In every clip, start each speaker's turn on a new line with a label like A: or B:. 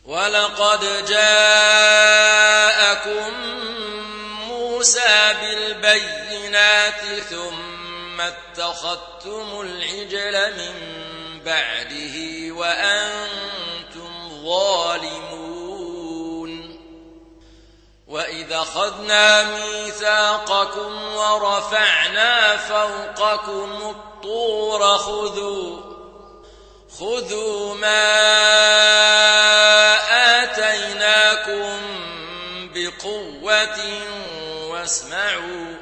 A: ولقد جاءكم موسى بالبينات ثم اتخذتم العجل من بعده وأنتم ظالمون وإذ أخذنا ميثاقكم ورفعنا فوقكم الطور خذوا ما آتيناكم بقوة واسمعوا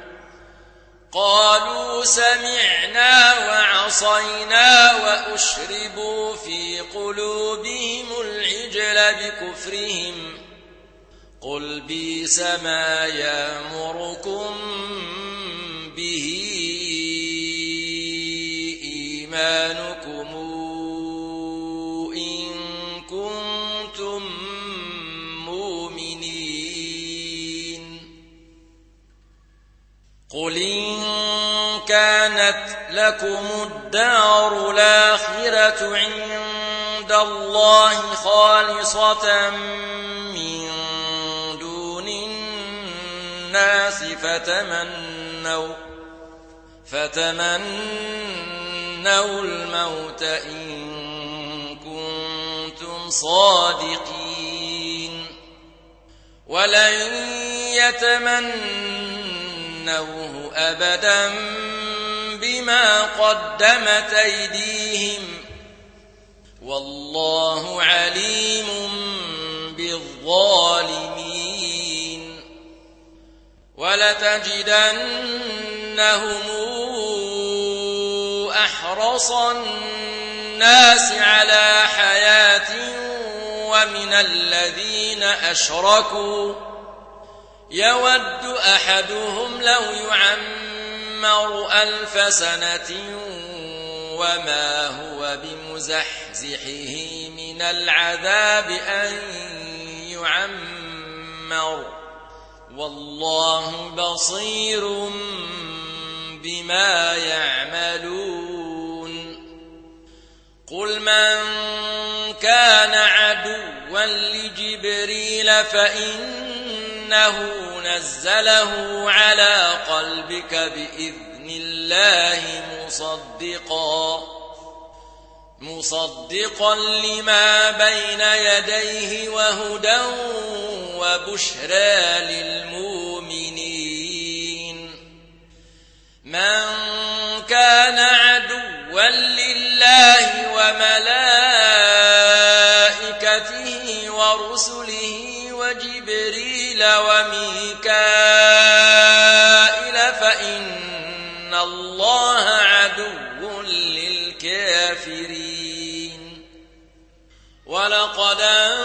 A: قالوا سمعنا وعصينا وأشربوا في قلوبهم العجل بكفرهم قل بئس ما يأمركم به إيمانكم إن كنتم مؤمنين قل إن كانت لكم الدار الآخرة عند الله خالصة من دون الناس فتمنوا الموت إن كنتم صادقين ولن يتمنوه أبدا بما قدمت أيديهم والله عليم بالظالمين ولتجدنهم أحرص الناس على حياة ومن الذين أشركوا يود أحدهم لو يعمر 1000 سنة وما هو بمزحزحه من العذاب أن يعمر والله بصير بما يعملون قل من كان عدوا لجبريل فإنه نزله على قلبك بإذن الله مصدقا لما بين يديه وهدى وبشرى للمؤمنين من كان عدوا لله وملائكته ورسله وجبريل وميكائيل فإن الله عدو للكافرين ولقد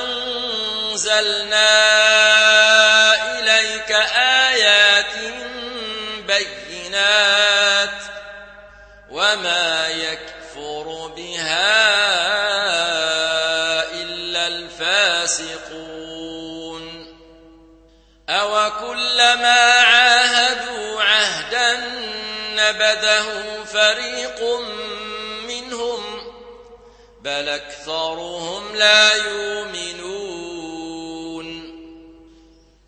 A: أنزلنا إليك آيات بينات وما يكفر بها إلا الفاسقون أوكلما عاهدوا عهدا نبذه فريق منهم بل أكثرهم لا يؤمنون